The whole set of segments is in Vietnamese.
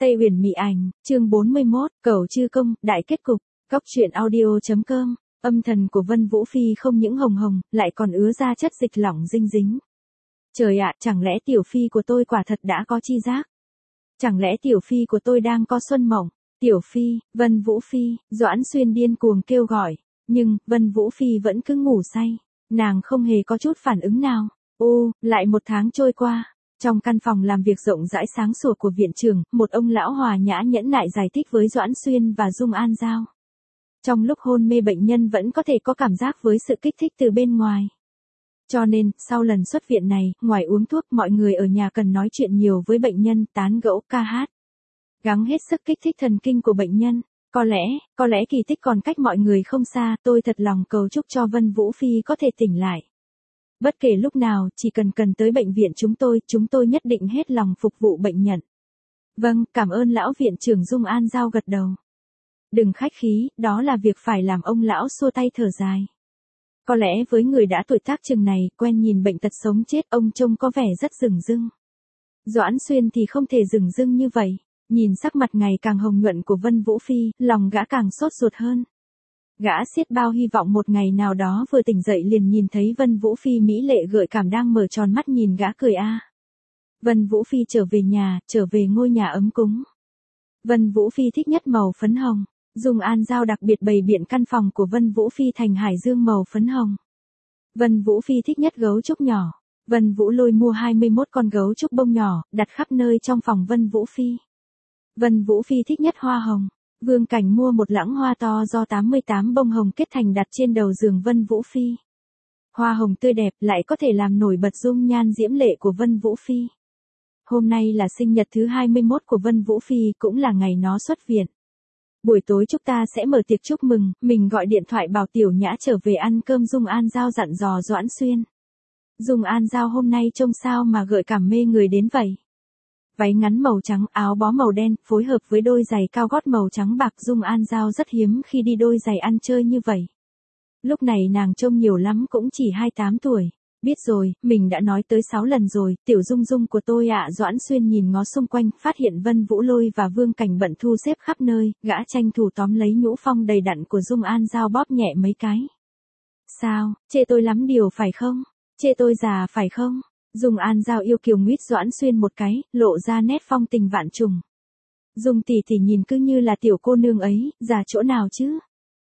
Tây Uyển Mị Ảnh, chương 41, Cẩu Chư Công, đại kết cục. Góc truyện audio.com. Âm thần của Vân Vũ Phi không những hồng hồng, lại còn ứa ra chất dịch lỏng dinh dính. Trời ạ, chẳng lẽ tiểu phi của tôi quả thật đã có chi giác? Chẳng lẽ tiểu phi của tôi đang có xuân mộng? Tiểu phi, Vân Vũ Phi, Doãn Xuyên điên cuồng kêu gọi, nhưng Vân Vũ Phi vẫn cứ ngủ say, nàng không hề có chút phản ứng nào. Lại một tháng trôi qua. Trong căn phòng làm việc rộng rãi sáng sủa của viện trưởng, một ông lão hòa nhã nhẫn nại giải thích với Doãn Xuyên và Dung An Giao. Trong lúc hôn mê bệnh nhân vẫn có thể có cảm giác với sự kích thích từ bên ngoài. Cho nên, sau lần xuất viện này, ngoài uống thuốc, mọi người ở nhà cần nói chuyện nhiều với bệnh nhân, tán gẫu, ca hát. Gắng hết sức kích thích thần kinh của bệnh nhân. Có lẽ kỳ tích còn cách mọi người không xa, tôi thật lòng cầu chúc cho Vân Vũ Phi có thể tỉnh lại. Bất kể lúc nào, chỉ cần tới bệnh viện chúng tôi nhất định hết lòng phục vụ bệnh nhân. Vâng, cảm ơn lão viện trưởng. Dung An Giao gật đầu. Đừng khách khí, đó là việc phải làm. Ông lão xua tay thở dài. Có lẽ với người đã tuổi tác chừng này, quen nhìn bệnh tật sống chết, ông trông có vẻ rất rừng rưng. Doãn Xuyên thì không thể rừng rưng như vậy. Nhìn sắc mặt ngày càng hồng nhuận của Vân Vũ Phi, lòng gã càng sốt ruột hơn. Gã xiết bao hy vọng một ngày nào đó vừa tỉnh dậy liền nhìn thấy Vân Vũ Phi mỹ lệ gợi cảm đang mở tròn mắt nhìn gã cười a. Vân Vũ Phi trở về nhà, trở về ngôi nhà ấm cúng. Vân Vũ Phi thích nhất màu phấn hồng. Dung An Giao đặc biệt bày biện căn phòng của Vân Vũ Phi thành hải dương màu phấn hồng. Vân Vũ Phi thích nhất gấu trúc nhỏ. Vân Vũ Lôi mua 21 con gấu trúc bông nhỏ, đặt khắp nơi trong phòng Vân Vũ Phi. Vân Vũ Phi thích nhất hoa hồng. Vương Cảnh mua một lẵng hoa to do 88 bông hồng kết thành đặt trên đầu giường Vân Vũ Phi. Hoa hồng tươi đẹp lại có thể làm nổi bật dung nhan diễm lệ của Vân Vũ Phi. Hôm nay là sinh nhật thứ 21 của Vân Vũ Phi, cũng là ngày nó xuất viện. Buổi tối chúng ta sẽ mở tiệc chúc mừng, mình gọi điện thoại bảo Tiểu Nhã trở về ăn cơm. Dung An Giao dặn dò Doãn Xuyên. Dung An Giao hôm nay trông sao mà gợi cảm mê người đến vậy? Váy ngắn màu trắng, áo bó màu đen, phối hợp với đôi giày cao gót màu trắng bạc. Dung An Giao rất hiếm khi đi đôi giày ăn chơi như vậy. Lúc này nàng trông nhiều lắm cũng chỉ 28 tuổi. Biết rồi, mình đã nói tới 6 lần rồi, Tiểu Dung Dung của tôi ạ. Doãn Xuyên nhìn ngó xung quanh, phát hiện Vân Vũ Lôi và Vương Cảnh bận thu xếp khắp nơi, gã tranh thủ tóm lấy nhũ phong đầy đặn của Dung An Giao bóp nhẹ mấy cái. Sao, chê tôi lắm điều phải không? Chê tôi già phải không? Dung An Giao yêu kiều nguyết Doãn Xuyên một cái, lộ ra nét phong tình vạn trùng. Dung tỷ tỷ nhìn cứ như là tiểu cô nương ấy, già chỗ nào chứ?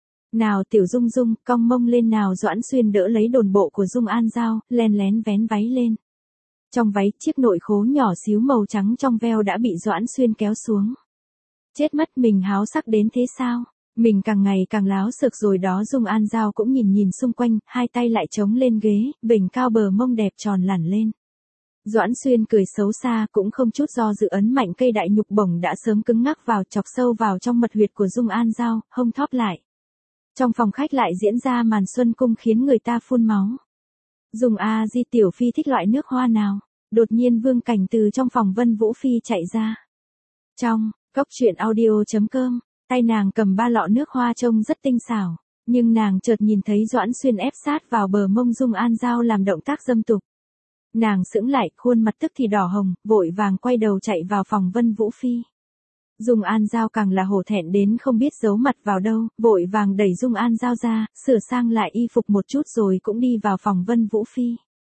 Nào Tiểu Dung Dung, cong mông lên nào. Doãn Xuyên đỡ lấy đồn bộ của Dung An Giao, len lén vén váy lên. Trong váy, chiếc nội khố nhỏ xíu màu trắng trong veo đã bị Doãn Xuyên kéo xuống. Chết mất, mình háo sắc đến thế sao? Mình càng ngày càng láo xược rồi đó. Dung An Giao cũng nhìn xung quanh, hai tay lại chống lên ghế, vểnh cao bờ mông đẹp tròn lẳn lên. Doãn Xuyên cười xấu xa, cũng không chút do dự ấn mạnh cây đại nhục bổng đã sớm cứng ngắc vào, chọc sâu vào trong mật huyệt của Dung An Giao, hông thóp lại. Trong phòng khách lại diễn ra màn xuân cung khiến người ta phun máu. Dung A Di, tiểu phi thích loại nước hoa nào? Đột nhiên Vương Cảnh từ trong phòng Vân Vũ Phi chạy ra. Trong góc truyện audio.com, tay nàng cầm 3 lọ nước hoa trông rất tinh xảo, nhưng nàng chợt nhìn thấy Doãn Xuyên ép sát vào bờ mông Dung An Giao làm động tác dâm tục. Nàng sững lại, khuôn mặt tức thì đỏ hồng, vội vàng quay đầu chạy vào phòng Vân Vũ Phi. Dung An Giao càng là hổ thẹn đến không biết giấu mặt vào đâu, vội vàng đẩy Dung An Giao ra, sửa sang lại y phục một chút rồi cũng đi vào phòng Vân Vũ Phi.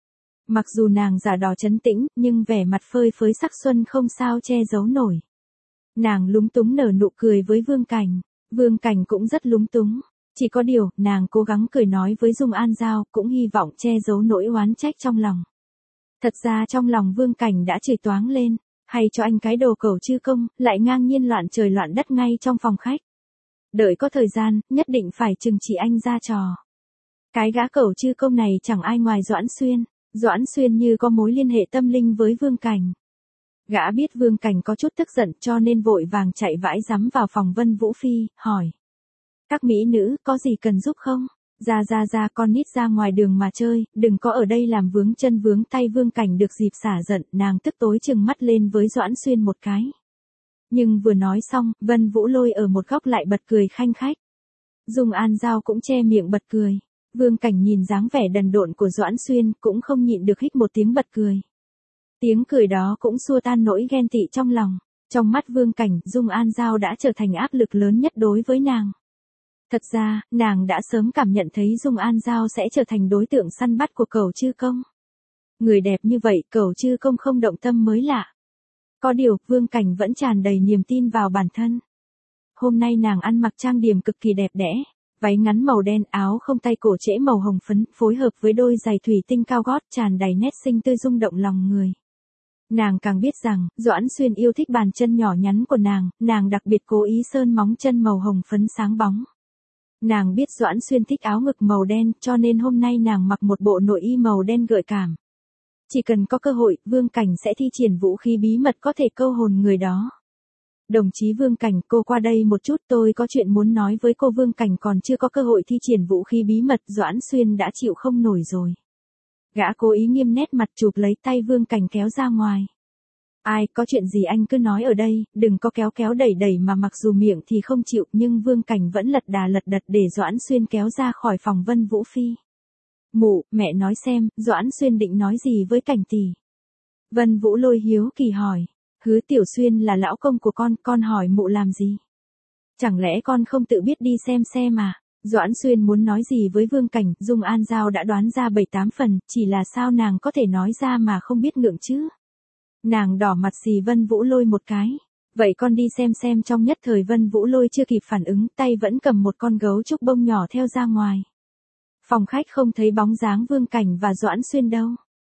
Mặc dù nàng giả đò trấn tĩnh, nhưng vẻ mặt phơi phới sắc xuân không sao che giấu nổi. Nàng lúng túng nở nụ cười với Vương Cảnh. Vương Cảnh cũng rất lúng túng. Chỉ có điều, nàng cố gắng cười nói với Dung An Giao, cũng hy vọng che giấu nỗi oán trách trong lòng. Thật ra trong lòng Vương Cảnh đã chửi toáng lên. Hay cho anh cái đồ Cẩu Chư Công, lại ngang nhiên loạn trời loạn đất ngay trong phòng khách. Đợi có thời gian, nhất định phải trừng trị anh ra trò. Cái gã Cẩu Chư Công này chẳng ai ngoài Doãn Xuyên. Doãn Xuyên như có mối liên hệ tâm linh với Vương Cảnh. Gã biết Vương Cảnh có chút tức giận cho nên vội vàng chạy vãi rắm vào phòng Vân Vũ Phi, hỏi. Các mỹ nữ, có gì cần giúp không? Ra, con nít ra ngoài đường mà chơi, đừng có ở đây làm vướng chân vướng tay. Vương Cảnh được dịp xả giận, nàng tức tối trừng mắt lên với Doãn Xuyên một cái. Nhưng vừa nói xong, Vân Vũ Lôi ở một góc lại bật cười khanh khách. Dung An Giao cũng che miệng bật cười. Vương Cảnh nhìn dáng vẻ đần độn của Doãn Xuyên, cũng không nhịn được hích một tiếng bật cười. Tiếng cười đó cũng xua tan nỗi ghen tị trong lòng. Trong mắt Vương Cảnh, Dung An Giao đã trở thành áp lực lớn nhất đối với nàng. Thật ra, nàng đã sớm cảm nhận thấy Dung An Giao sẽ trở thành đối tượng săn bắt của Cẩu Chư Công. Người đẹp như vậy, Cẩu Chư Công không động tâm mới lạ. Có điều, Vương Cảnh vẫn tràn đầy niềm tin vào bản thân. Hôm nay nàng ăn mặc trang điểm cực kỳ đẹp đẽ, váy ngắn màu đen, áo không tay cổ trễ màu hồng phấn, phối hợp với đôi giày thủy tinh cao gót tràn đầy nét xinh tươi rung động lòng người. Nàng càng biết rằng, Doãn Xuyên yêu thích bàn chân nhỏ nhắn của nàng đặc biệt cố ý sơn móng chân màu hồng phấn sáng bóng. Nàng biết Doãn Xuyên thích áo ngực màu đen, cho nên hôm nay nàng mặc một bộ nội y màu đen gợi cảm. Chỉ cần có cơ hội, Vương Cảnh sẽ thi triển vũ khí bí mật có thể câu hồn người đó. Đồng chí Vương Cảnh, cô qua đây một chút, tôi có chuyện muốn nói với cô. Vương Cảnh còn chưa có cơ hội thi triển vũ khí bí mật, Doãn Xuyên đã chịu không nổi rồi. Gã cố ý nghiêm nét mặt chụp lấy tay Vương Cảnh kéo ra ngoài. Ai, có chuyện gì anh cứ nói ở đây, đừng có kéo kéo đẩy đẩy mà mặc dù miệng thì không chịu nhưng Vương Cảnh vẫn lật đà lật đật để Doãn Xuyên kéo ra khỏi phòng Vân Vũ Phi. Mụ, mẹ nói xem, Doãn Xuyên định nói gì với Cảnh tỷ? Vân Vũ Lôi hiếu kỳ hỏi. Hứa Tiểu Xuyên là lão công của con hỏi mụ làm gì? Chẳng lẽ con không tự biết đi xem à? Doãn Xuyên muốn nói gì với Vương Cảnh, Dung An Giao đã đoán ra 7-8 phần, chỉ là sao nàng có thể nói ra mà không biết ngượng chứ? Nàng đỏ mặt xì Vân Vũ Lôi một cái. Vậy con đi xem. Trong nhất thời Vân Vũ Lôi chưa kịp phản ứng, tay vẫn cầm một con gấu trúc bông nhỏ theo ra ngoài. Phòng khách không thấy bóng dáng Vương Cảnh và Doãn Xuyên đâu.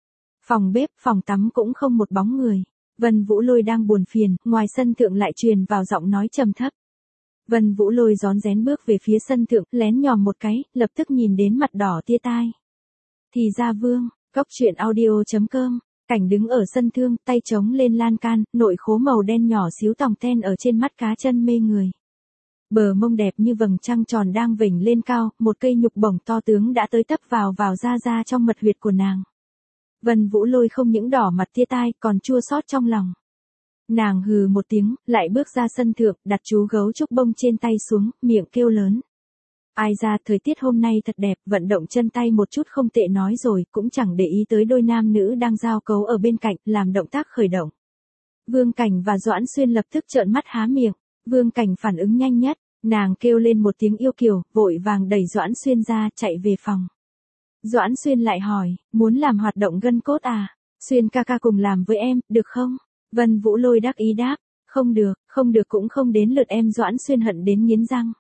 Phòng bếp, phòng tắm cũng không một bóng người. Vân Vũ Lôi đang buồn phiền, ngoài sân thượng lại truyền vào giọng nói trầm thấp. Vân Vũ Lôi rón rén bước về phía sân thượng, lén nhòm một cái, lập tức nhìn đến mặt đỏ tia tai. Thì ra Vương, Cốc Truyện Audio.com, Cảnh đứng ở sân thượng, tay chống lên lan can, nội khố màu đen nhỏ xíu tòng ten ở trên mắt cá chân mê người. Bờ mông đẹp như vầng trăng tròn đang vểnh lên cao, một cây nhục bổng to tướng đã tới tấp vào ra trong mật huyệt của nàng. Vân Vũ Lôi không những đỏ mặt tia tai, còn chua xót trong lòng. Nàng hừ một tiếng, lại bước ra sân thượng, đặt chú gấu trúc bông trên tay xuống, miệng kêu lớn. Ai ra, thời tiết hôm nay thật đẹp, vận động chân tay một chút không tệ nói rồi, cũng chẳng để ý tới đôi nam nữ đang giao cấu ở bên cạnh, làm động tác khởi động. Vương Cảnh và Doãn Xuyên lập tức trợn mắt há miệng. Vương Cảnh phản ứng nhanh nhất, nàng kêu lên một tiếng yêu kiều, vội vàng đẩy Doãn Xuyên ra, chạy về phòng. Doãn Xuyên lại hỏi, muốn làm hoạt động gân cốt à? Xuyên ca ca cùng làm với em, được không? Vân Vũ Lôi đắc ý đáp, không được cũng không đến lượt em. Doãn Xuyên hận đến nghiến răng.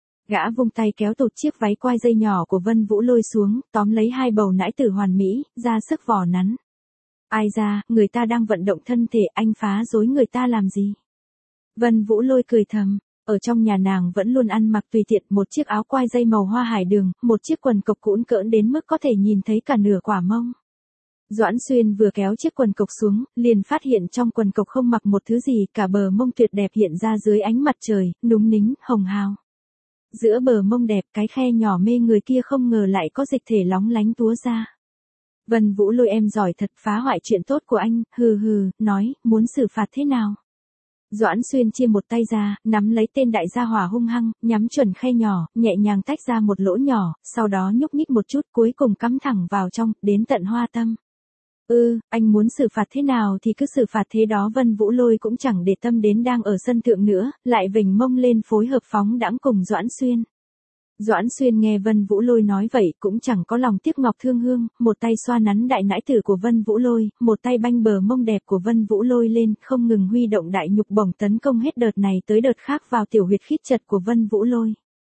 Gã vung tay kéo tụt chiếc váy quai dây nhỏ của Vân Vũ Lôi xuống, tóm lấy hai bầu nãi tử hoàn mỹ, ra sức vò nắn. Ai ra, người ta đang vận động thân thể, anh phá rối người ta làm gì? Vân Vũ Lôi cười thầm, ở trong nhà nàng vẫn luôn ăn mặc tùy tiện, một chiếc áo quai dây màu hoa hải đường, một chiếc quần cộc cũn cỡn đến mức có thể nhìn thấy cả nửa quả mông. Doãn Xuyên vừa kéo chiếc quần cộc xuống, liền phát hiện trong quần cộc không mặc một thứ gì, cả bờ mông tuyệt đẹp hiện ra dưới ánh mặt trời, núng nính, hồng hào. Giữa bờ mông đẹp, cái khe nhỏ mê người kia không ngờ lại có dịch thể lóng lánh túa ra. Vân Vũ Lôi em giỏi thật, phá hoại chuyện tốt của anh, nói, muốn xử phạt thế nào? Doãn Xuyên chia một tay ra, nắm lấy tên đại gia hỏa hung hăng, nhắm chuẩn khe nhỏ, nhẹ nhàng tách ra một lỗ nhỏ, sau đó nhúc nhích một chút, cuối cùng cắm thẳng vào trong, đến tận hoa tâm. Anh muốn xử phạt thế nào thì cứ xử phạt thế đó. Vân Vũ Lôi cũng chẳng để tâm đến đang ở sân thượng nữa, lại vểnh mông lên phối hợp phóng đãng cùng Doãn Xuyên. Doãn Xuyên nghe Vân Vũ Lôi nói vậy cũng chẳng có lòng tiếc ngọc thương hương, một tay xoa nắn đại nãi tử của Vân Vũ Lôi, một tay banh bờ mông đẹp của Vân Vũ Lôi lên, không ngừng huy động đại nhục bổng tấn công hết đợt này tới đợt khác vào tiểu huyệt khít chật của Vân Vũ Lôi.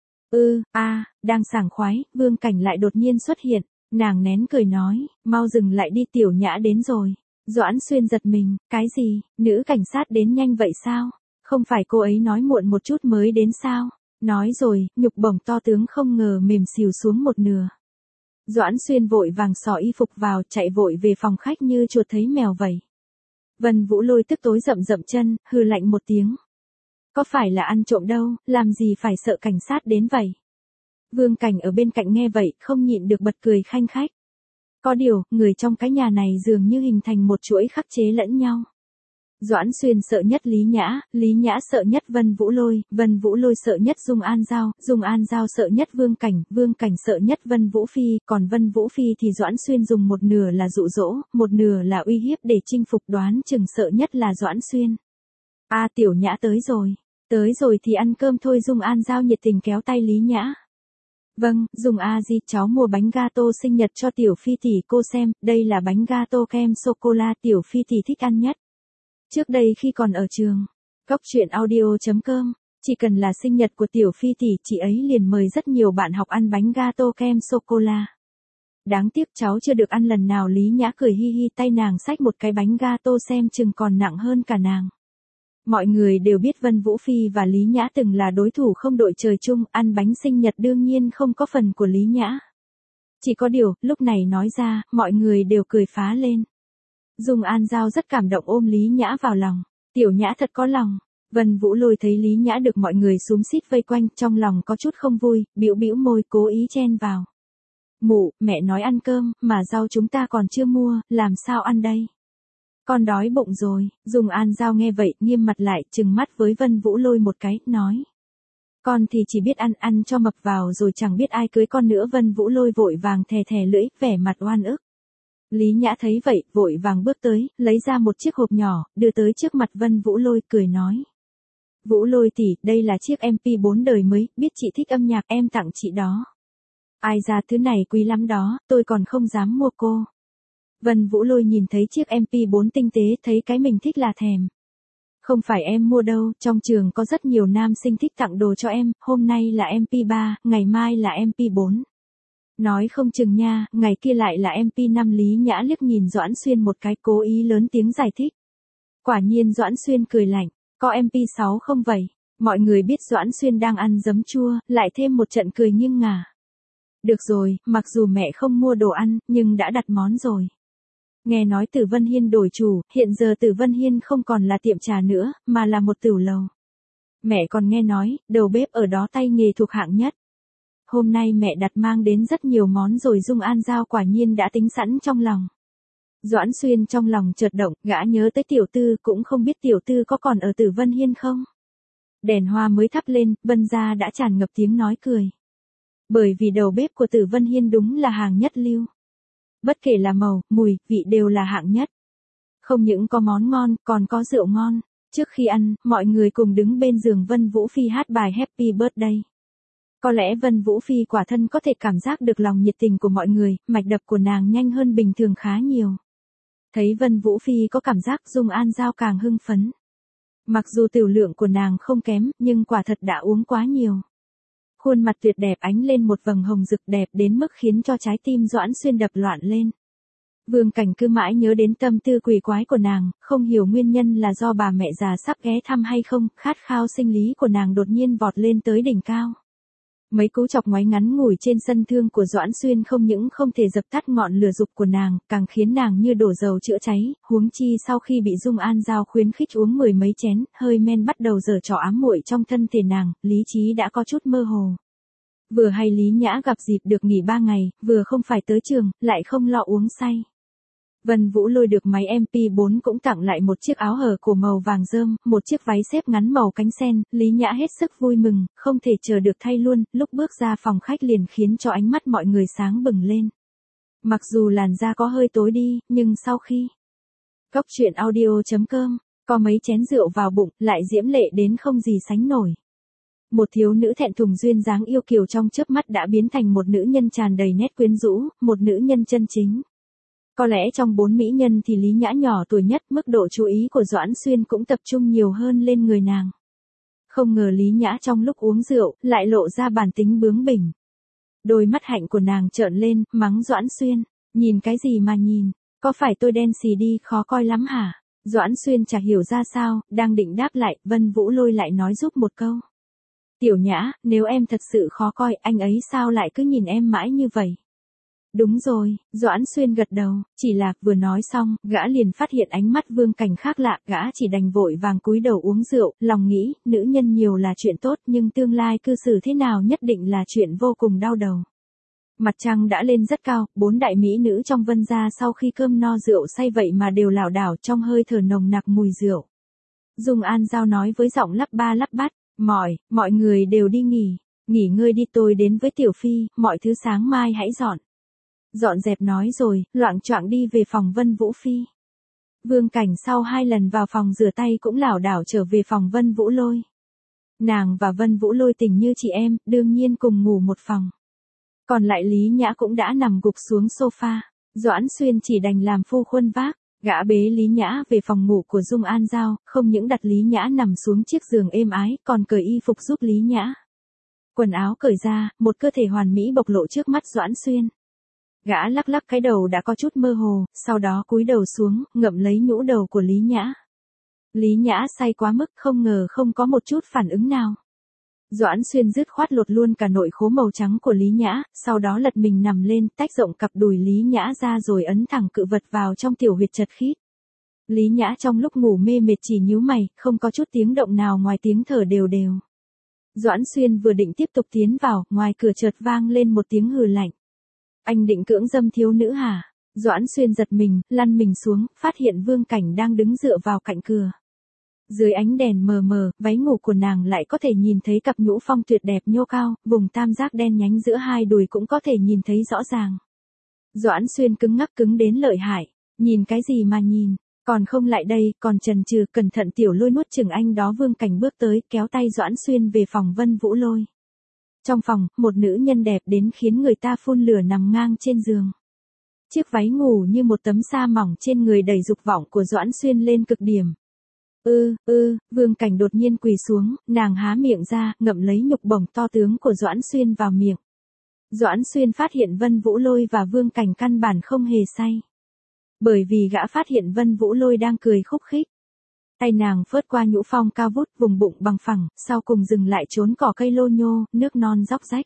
Đang sảng khoái, Vương Cảnh lại đột nhiên xuất hiện, nàng nén cười nói, mau dừng lại đi, tiểu nhã đến rồi. Doãn Xuyên giật mình, cái gì, nữ cảnh sát đến nhanh vậy sao? Không phải cô ấy nói muộn một chút mới đến sao? Nói rồi, nhục bổng to tướng không ngờ mềm xìu xuống một nửa. Doãn Xuyên vội vàng xỏ y phục vào, chạy vội về phòng khách như chuột thấy mèo vậy. Vân Vũ Lôi tức tối rậm rậm chân, hừ lạnh một tiếng. Có phải là ăn trộm đâu, làm gì phải sợ cảnh sát đến vậy? Vương Cảnh ở bên cạnh nghe vậy, không nhịn được bật cười khanh khách. Có điều, người trong cái nhà này dường như hình thành một chuỗi khắc chế lẫn nhau. Doãn Xuyên sợ nhất Lý Nhã sợ nhất Vân Vũ Lôi sợ nhất Dung An Giao sợ nhất Vương Cảnh sợ nhất Vân Vũ Phi, còn Vân Vũ Phi thì Doãn Xuyên dùng một nửa là dụ dỗ, một nửa là uy hiếp để chinh phục, đoán chừng sợ nhất là Doãn Xuyên. Tiểu Nhã tới rồi thì ăn cơm thôi. Dung An Giao nhiệt tình kéo tay Lý Nhã. Vâng, Dung a di, cháu mua bánh gato sinh nhật cho Tiểu Phi tỷ cô xem, đây là bánh gato kem sô-cô-la Tiểu Phi tỷ thích ăn nhất. Trước đây khi còn ở trường, Cóc truyện audio.com, chỉ cần là sinh nhật của Tiểu Phi tỷ, chị ấy liền mời rất nhiều bạn học ăn bánh gato kem sô-cô-la. Đáng tiếc cháu chưa được ăn lần nào. Lý Nhã cười hi hi, tay nàng xách một cái bánh gato xem chừng còn nặng hơn cả nàng. Mọi người đều biết Vân Vũ Phi và Lý Nhã từng là đối thủ không đội trời chung, ăn bánh sinh nhật đương nhiên không có phần của Lý Nhã. Chỉ có điều, lúc này nói ra, mọi người đều cười phá lên. Dung An Giao rất cảm động ôm Lý Nhã vào lòng. Tiểu Nhã thật có lòng. Vân Vũ Lôi thấy Lý Nhã được mọi người xúm xít vây quanh, trong lòng có chút không vui, bĩu bĩu môi cố ý chen vào. Mụ, mẹ nói ăn cơm, mà rau chúng ta còn chưa mua, làm sao ăn đây? Con đói bụng rồi. Dung An Giao nghe vậy, nghiêm mặt lại, trừng mắt với Vân Vũ Lôi một cái, nói. Con thì chỉ biết ăn cho mập vào rồi chẳng biết ai cưới con nữa. Vân Vũ Lôi vội vàng thè thè lưỡi, vẻ mặt oan ức. Lý Nhã thấy vậy, vội vàng bước tới, lấy ra một chiếc hộp nhỏ, đưa tới trước mặt Vân Vũ Lôi, cười nói. Vũ Lôi tỷ, đây là chiếc MP4 đời mới, biết chị thích âm nhạc, em tặng chị đó. Ai ra thứ này quý lắm đó, tôi còn không dám mua cô. Vân Vũ Lôi nhìn thấy chiếc MP4 tinh tế, thấy cái mình thích là thèm. Không phải em mua đâu, trong trường có rất nhiều nam sinh thích tặng đồ cho em, hôm nay là MP3, ngày mai là MP4. Nói không chừng nha, ngày kia lại là MP5. Lý Nhã liếc nhìn Doãn Xuyên một cái, cố ý lớn tiếng giải thích. Quả nhiên Doãn Xuyên cười lạnh, có MP6 không vậy? Mọi người biết Doãn Xuyên đang ăn giấm chua, lại thêm một trận cười nghiêng ngả. Được rồi, mặc dù mẹ không mua đồ ăn, nhưng đã đặt món rồi. Nghe nói Tử Vân Hiên đổi chủ, hiện giờ Tử Vân Hiên không còn là tiệm trà nữa, mà là một tửu lầu. Mẹ còn nghe nói, đầu bếp ở đó tay nghề thuộc hạng nhất. Hôm nay mẹ đặt mang đến rất nhiều món rồi. Dung An Giao quả nhiên đã tính sẵn trong lòng. Doãn Xuyên trong lòng chợt động, gã nhớ tới tiểu tư, cũng không biết tiểu tư có còn ở Tử Vân Hiên không. Đèn hoa mới thắp lên, Vân gia đã tràn ngập tiếng nói cười. Bởi vì đầu bếp của Tử Vân Hiên đúng là hàng nhất lưu. Bất kể là màu, mùi, vị đều là hạng nhất. Không những có món ngon, còn có rượu ngon. Trước khi ăn, mọi người cùng đứng bên giường Vân Vũ Phi hát bài Happy Birthday. Có lẽ Vân Vũ Phi quả thân có thể cảm giác được lòng nhiệt tình của mọi người, mạch đập của nàng nhanh hơn bình thường khá nhiều. Thấy Vân Vũ Phi có cảm giác, Dung An Giao càng hưng phấn. Mặc dù tiểu lượng của nàng không kém, nhưng quả thật đã uống quá nhiều. Khuôn mặt tuyệt đẹp ánh lên một vầng hồng rực, đẹp đến mức khiến cho trái tim Doãn Xuyên đập loạn lên. Vương Cảnh cứ mãi nhớ đến tâm tư quỷ quái của nàng, không hiểu nguyên nhân là do bà mẹ già sắp ghé thăm hay không, khát khao sinh lý của nàng đột nhiên vọt lên tới đỉnh cao. Mấy cú chọc ngoáy ngắn ngủi trên sân thương của Doãn Xuyên không những không thể dập tắt ngọn lửa dục của nàng, càng khiến nàng như đổ dầu chữa cháy, huống chi sau khi bị Dung An Giao khuyến khích uống 10 mấy chén, hơi men bắt đầu giở trò ám muội trong thân thể nàng, lý trí đã có chút mơ hồ. Vừa hay Lý Nhã gặp dịp được nghỉ 3 ngày, vừa không phải tới trường, lại không lo uống say. Vân Vũ Lôi được máy MP4 cũng tặng lại một chiếc áo hở cổ màu vàng rơm, một chiếc váy xếp ngắn màu cánh sen, Lý Nhã hết sức vui mừng, không thể chờ được thay luôn, lúc bước ra phòng khách liền khiến cho ánh mắt mọi người sáng bừng lên. Mặc dù làn da có hơi tối đi, nhưng sau khi Cóc truyện audio.com, có mấy chén rượu vào bụng, lại diễm lệ đến không gì sánh nổi. Một thiếu nữ thẹn thùng duyên dáng yêu kiều trong chớp mắt đã biến thành một nữ nhân tràn đầy nét quyến rũ, một nữ nhân chân chính. Có lẽ trong 4 mỹ nhân thì Lý Nhã nhỏ tuổi nhất, mức độ chú ý của Doãn Xuyên cũng tập trung nhiều hơn lên người nàng. Không ngờ Lý Nhã trong lúc uống rượu, lại lộ ra bản tính bướng bỉnh. Đôi mắt hạnh của nàng trợn lên, mắng Doãn Xuyên, nhìn cái gì mà nhìn, có phải tôi đen xì đi, khó coi lắm hả? Doãn Xuyên chả hiểu ra sao, đang định đáp lại, Vân Vũ Lôi lại nói giúp một câu. Tiểu Nhã, nếu em thật sự khó coi, anh ấy sao lại cứ nhìn em mãi như vậy? Đúng rồi, Doãn Xuyên gật đầu, chỉ là vừa nói xong, gã liền phát hiện ánh mắt Vương Cảnh khác lạ, gã chỉ đành vội vàng cúi đầu uống rượu, lòng nghĩ, nữ nhân nhiều là chuyện tốt, nhưng tương lai cư xử thế nào nhất định là chuyện vô cùng đau đầu. Mặt trăng đã lên rất cao, 4 đại mỹ nữ trong Vân gia sau khi cơm no rượu say vậy mà đều lảo đảo trong hơi thở nồng nặc mùi rượu. Dung An Giao nói với giọng lắp ba lắp bắp, mọi người đều đi nghỉ ngơi đi, tôi đến với Tiểu Phi, mọi thứ sáng mai hãy dọn dẹp nói rồi, loạng choạng đi về phòng Vân Vũ Phi. Vương Cảnh sau 2 lần vào phòng rửa tay cũng lảo đảo trở về phòng Vân Vũ Lôi. Nàng và Vân Vũ Lôi tình như chị em, đương nhiên cùng ngủ một phòng. Còn lại Lý Nhã cũng đã nằm gục xuống sofa. Doãn Xuyên chỉ đành làm phu khuân vác, gã bế Lý Nhã về phòng ngủ của Dung An Giao, không những đặt Lý Nhã nằm xuống chiếc giường êm ái, còn cởi y phục giúp Lý Nhã. Quần áo cởi ra, một cơ thể hoàn mỹ bộc lộ trước mắt Doãn Xuyên. Gã lắc lắc cái đầu đã có chút mơ hồ, sau đó cúi đầu xuống, ngậm lấy nhũ đầu của Lý Nhã. Lý Nhã say quá mức, không ngờ không có một chút phản ứng nào. Doãn Xuyên dứt khoát lột luôn cả nội khố màu trắng của Lý Nhã, sau đó lật mình nằm lên, tách rộng cặp đùi Lý Nhã ra rồi ấn thẳng cự vật vào trong tiểu huyệt chật khít. Lý Nhã trong lúc ngủ mê mệt chỉ nhíu mày, không có chút tiếng động nào ngoài tiếng thở đều đều. Doãn Xuyên vừa định tiếp tục tiến vào, ngoài cửa chợt vang lên một tiếng hừ lạnh. Anh định cưỡng dâm thiếu nữ hả? Doãn Xuyên giật mình, lăn mình xuống, phát hiện Vương Cảnh đang đứng dựa vào cạnh cửa. Dưới ánh đèn mờ mờ, váy ngủ của nàng lại có thể nhìn thấy cặp nhũ phong tuyệt đẹp nhô cao, vùng tam giác đen nhánh giữa hai đùi cũng có thể nhìn thấy rõ ràng. Doãn Xuyên cứng ngắc cứng đến lợi hại, nhìn cái gì mà nhìn, còn không lại đây, còn chần chừ, cẩn thận tiểu lôi nuốt chừng anh đó. Vương Cảnh bước tới, kéo tay Doãn Xuyên về phòng Vân Vũ Lôi. Trong phòng, một nữ nhân đẹp đến khiến người ta phun lửa nằm ngang trên giường. Chiếc váy ngủ như một tấm sa mỏng trên người đẩy dục vọng của Doãn Xuyên lên cực điểm. Vương Cảnh đột nhiên quỳ xuống, nàng há miệng ra, ngậm lấy nhục bổng to tướng của Doãn Xuyên vào miệng. Doãn Xuyên phát hiện Vân Vũ Lôi và Vương Cảnh căn bản không hề say. Bởi vì gã phát hiện Vân Vũ Lôi đang cười khúc khích. Tay nàng phớt qua nhũ phong cao vút, vùng bụng bằng phẳng, sau cùng dừng lại trốn cỏ cây lô nhô, nước non róc rách.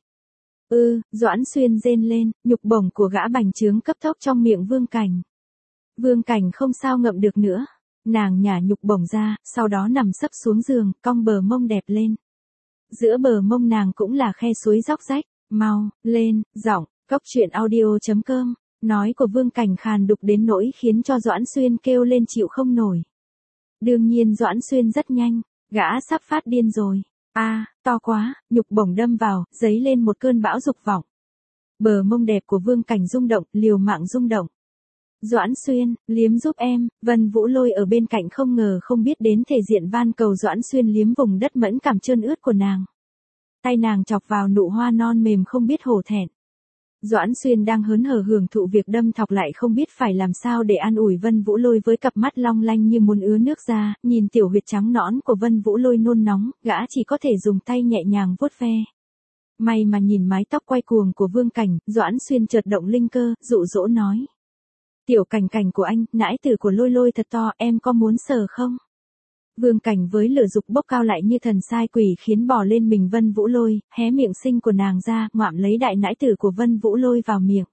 Doãn Xuyên rên lên, nhục bổng của gã bành trướng cấp tốc trong miệng Vương Cảnh. Vương Cảnh không sao ngậm được nữa. Nàng nhả nhục bổng ra, sau đó nằm sấp xuống giường, cong bờ mông đẹp lên. Giữa bờ mông nàng cũng là khe suối róc rách. Mau, lên, giọng, coctruyện.audio.com. Nói của Vương Cảnh khàn đục đến nỗi khiến cho Doãn Xuyên kêu lên chịu không nổi. Đương nhiên Doãn Xuyên rất nhanh, gã sắp phát điên rồi. To quá, nhục bổng đâm vào, dấy lên một cơn bão dục vọng. Bờ mông đẹp của Vương Cảnh rung động, liều mạng rung động. Doãn Xuyên, liếm giúp em. Vân Vũ Lôi ở bên cạnh không ngờ không biết đến thể diện van cầu Doãn Xuyên liếm vùng đất mẫn cảm trơn ướt của nàng. Tay nàng chọc vào nụ hoa non mềm không biết hổ thẹn. Doãn Xuyên đang hớn hở hưởng thụ việc đâm thọc lại không biết phải làm sao để an ủi Vân Vũ Lôi với cặp mắt long lanh như muốn ứa nước ra, nhìn tiểu huyệt trắng nõn của Vân Vũ Lôi nôn nóng, gã chỉ có thể dùng tay nhẹ nhàng vuốt ve. May mà nhìn mái tóc quay cuồng của Vương Cảnh, Doãn Xuyên chợt động linh cơ, dụ dỗ nói. Tiểu Cảnh Cảnh của anh, nãi tử của Lôi Lôi thật to, em có muốn sờ không? Vương Cảnh với lửa dục bốc cao lại như thần sai quỷ khiến bò lên mình Vân Vũ Lôi, hé miệng xinh của nàng ra, ngoạm lấy đại nãi tử của Vân Vũ Lôi vào miệng.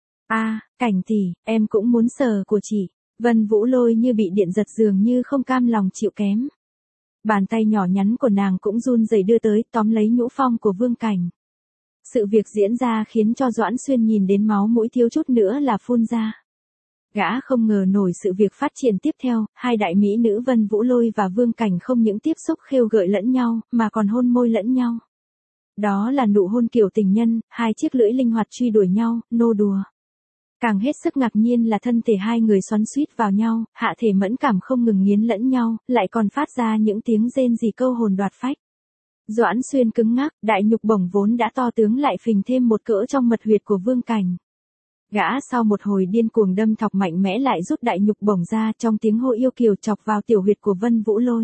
Cảnh tỷ, em cũng muốn sờ của chị. Vân Vũ Lôi như bị điện giật dường như không cam lòng chịu kém. Bàn tay nhỏ nhắn của nàng cũng run rẩy đưa tới, tóm lấy nhũ phong của Vương Cảnh. Sự việc diễn ra khiến cho Doãn Xuyên nhìn đến máu mũi thiếu chút nữa là phun ra. Gã không ngờ nổi sự việc phát triển tiếp theo, hai đại mỹ nữ Vân Vũ Lôi và Vương Cảnh không những tiếp xúc khêu gợi lẫn nhau, mà còn hôn môi lẫn nhau. Đó là nụ hôn kiểu tình nhân, hai chiếc lưỡi linh hoạt truy đuổi nhau, nô đùa. Càng hết sức ngạc nhiên là thân thể hai người xoắn xuýt vào nhau, hạ thể mẫn cảm không ngừng nghiến lẫn nhau, lại còn phát ra những tiếng rên rỉ câu hồn đoạt phách. Doãn Xuyên cứng ngắc, đại nhục bổng vốn đã to tướng lại phình thêm một cỡ trong mật huyệt của Vương Cảnh. Gã sau một hồi điên cuồng đâm thọc mạnh mẽ lại rút đại nhục bổng ra trong tiếng hô yêu kiều chọc vào tiểu huyệt của Vân Vũ Lôi.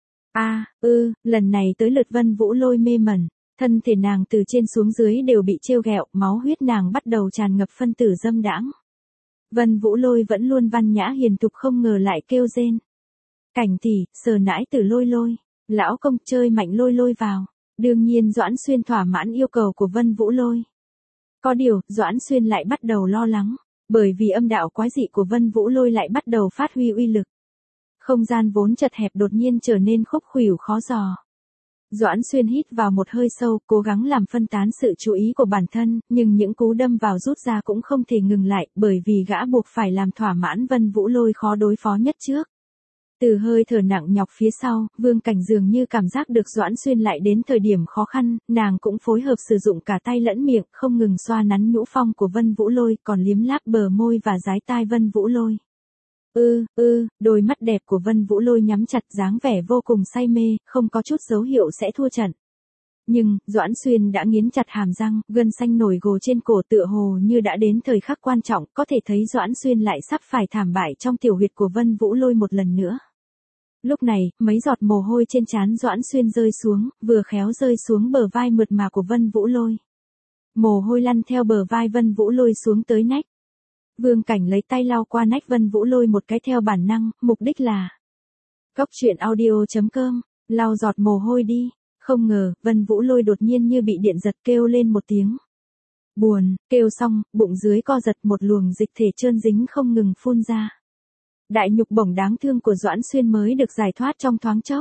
Lần này tới lượt Vân Vũ Lôi mê mẩn, thân thể nàng từ trên xuống dưới đều bị trêu ghẹo, máu huyết nàng bắt đầu tràn ngập phân tử dâm đãng. Vân Vũ Lôi vẫn luôn văn nhã hiền thục không ngờ lại kêu rên. Cảnh tỷ, sờ nãi tử Lôi Lôi, lão công chơi mạnh Lôi Lôi vào. Đương nhiên Doãn Xuyên thỏa mãn yêu cầu của Vân Vũ Lôi. Có điều, Doãn Xuyên lại bắt đầu lo lắng, bởi vì âm đạo quái dị của Vân Vũ Lôi lại bắt đầu phát huy uy lực. Không gian vốn chật hẹp đột nhiên trở nên khúc khuỷu khó dò. Doãn Xuyên hít vào một hơi sâu, cố gắng làm phân tán sự chú ý của bản thân, nhưng những cú đâm vào rút ra cũng không thể ngừng lại, bởi vì gã buộc phải làm thỏa mãn Vân Vũ Lôi khó đối phó nhất trước. Từ hơi thở nặng nhọc phía sau, Vương Cảnh dường như cảm giác được Doãn Xuyên lại đến thời điểm khó khăn, nàng cũng phối hợp sử dụng cả tay lẫn miệng, không ngừng xoa nắn nhũ phong của Vân Vũ Lôi, còn liếm láp bờ môi và dái tai Vân Vũ Lôi. Đôi mắt đẹp của Vân Vũ Lôi nhắm chặt, dáng vẻ vô cùng say mê, không có chút dấu hiệu sẽ thua trận. Nhưng, Doãn Xuyên đã nghiến chặt hàm răng, gân xanh nổi gồ trên cổ, tựa hồ như đã đến thời khắc quan trọng, có thể thấy Doãn Xuyên lại sắp phải thảm bại trong tiểu huyệt của Vân Vũ Lôi một lần nữa. Lúc này, mấy giọt mồ hôi trên trán Doãn Xuyên rơi xuống, vừa khéo rơi xuống bờ vai mượt mà của Vân Vũ Lôi. Mồ hôi lăn theo bờ vai Vân Vũ Lôi xuống tới nách. Vương Cảnh lấy tay lau qua nách Vân Vũ Lôi một cái theo bản năng, mục đích là Cóc truyện audio.com, lau giọt mồ hôi đi. Không ngờ, Vân Vũ Lôi đột nhiên như bị điện giật, kêu lên một tiếng. Buồn, kêu xong, bụng dưới co giật, một luồng dịch thể trơn dính không ngừng phun ra. Đại nhục bổng đáng thương của Doãn Xuyên mới được giải thoát trong thoáng chốc.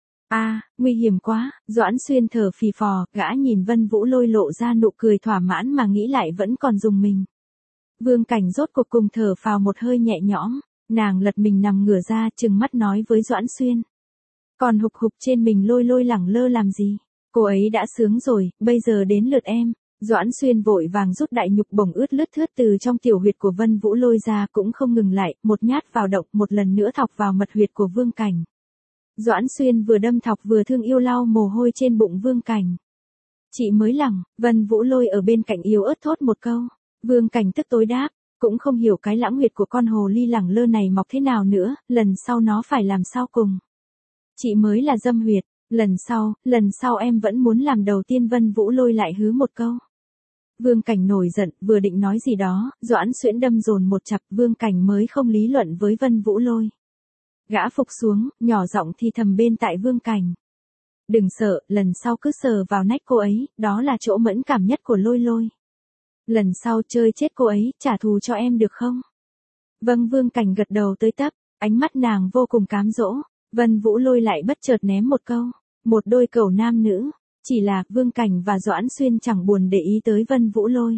Nguy hiểm quá, Doãn Xuyên thở phì phò, gã nhìn Vân Vũ Lôi lộ ra nụ cười thỏa mãn mà nghĩ lại vẫn còn rùng mình. Vương Cảnh rốt cuộc cùng thở phào một hơi nhẹ nhõm, nàng lật mình nằm ngửa ra, trừng mắt nói với Doãn Xuyên. Còn hục hục trên mình Lôi Lôi lẳng lơ làm gì? Cô ấy đã sướng rồi, bây giờ đến lượt em. Doãn Xuyên vội vàng rút đại nhục bổng ướt lướt thướt từ trong tiểu huyệt của Vân Vũ Lôi ra, cũng không ngừng lại, một nhát vào động, một lần nữa thọc vào mật huyệt của Vương Cảnh. Doãn Xuyên vừa đâm thọc vừa thương yêu lau mồ hôi trên bụng Vương Cảnh. Chị mới lẳng, Vân Vũ Lôi ở bên cạnh yếu ớt thốt một câu. Vương Cảnh tức tối đáp, cũng không hiểu cái lãng huyệt của con hồ ly lẳng lơ này mọc thế nào nữa, lần sau nó phải làm sao cùng. Chị mới là dâm huyệt, lần sau em vẫn muốn làm đầu tiên. Vân Vũ Lôi lại hứ một câu. Vương Cảnh nổi giận, vừa định nói gì đó, Doãn Xuyễn đâm dồn một chặp, Vương Cảnh mới không lý luận với Vân Vũ Lôi. Gã phục xuống, nhỏ giọng thì thầm bên tai Vương Cảnh. Đừng sợ, lần sau cứ sờ vào nách cô ấy, đó là chỗ mẫn cảm nhất của Lôi Lôi. Lần sau chơi chết cô ấy, trả thù cho em được không? Vâng. Vương Cảnh gật đầu tới tấp, ánh mắt nàng vô cùng cám dỗ. Vân Vũ Lôi lại bất chợt ném một câu. Một đôi cẩu nam nữ. Chỉ là, Vương Cảnh và Doãn Xuyên chẳng buồn để ý tới Vân Vũ Lôi.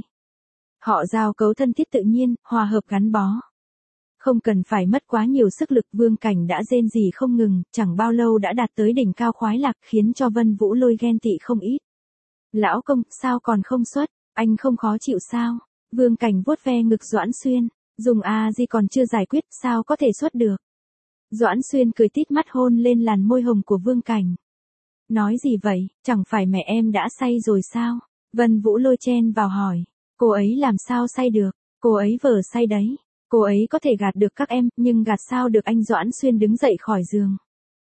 Họ giao cấu thân thiết tự nhiên, hòa hợp gắn bó. Không cần phải mất quá nhiều sức lực, Vương Cảnh đã rên rỉ không ngừng, chẳng bao lâu đã đạt tới đỉnh cao khoái lạc, khiến cho Vân Vũ Lôi ghen tị không ít. Lão công, sao còn không xuất, anh không khó chịu sao? Vương Cảnh vuốt ve ngực Doãn Xuyên, dùng gì còn chưa giải quyết, sao có thể xuất được? Doãn Xuyên cười tít mắt hôn lên làn môi hồng của Vương Cảnh. Nói gì vậy, chẳng phải mẹ em đã say rồi sao? Vân Vũ Lôi chen vào hỏi. Cô ấy làm sao say được, cô ấy vờ say đấy. Cô ấy có thể gạt được các em, nhưng gạt sao được anh? Doãn Xuyên đứng dậy khỏi giường.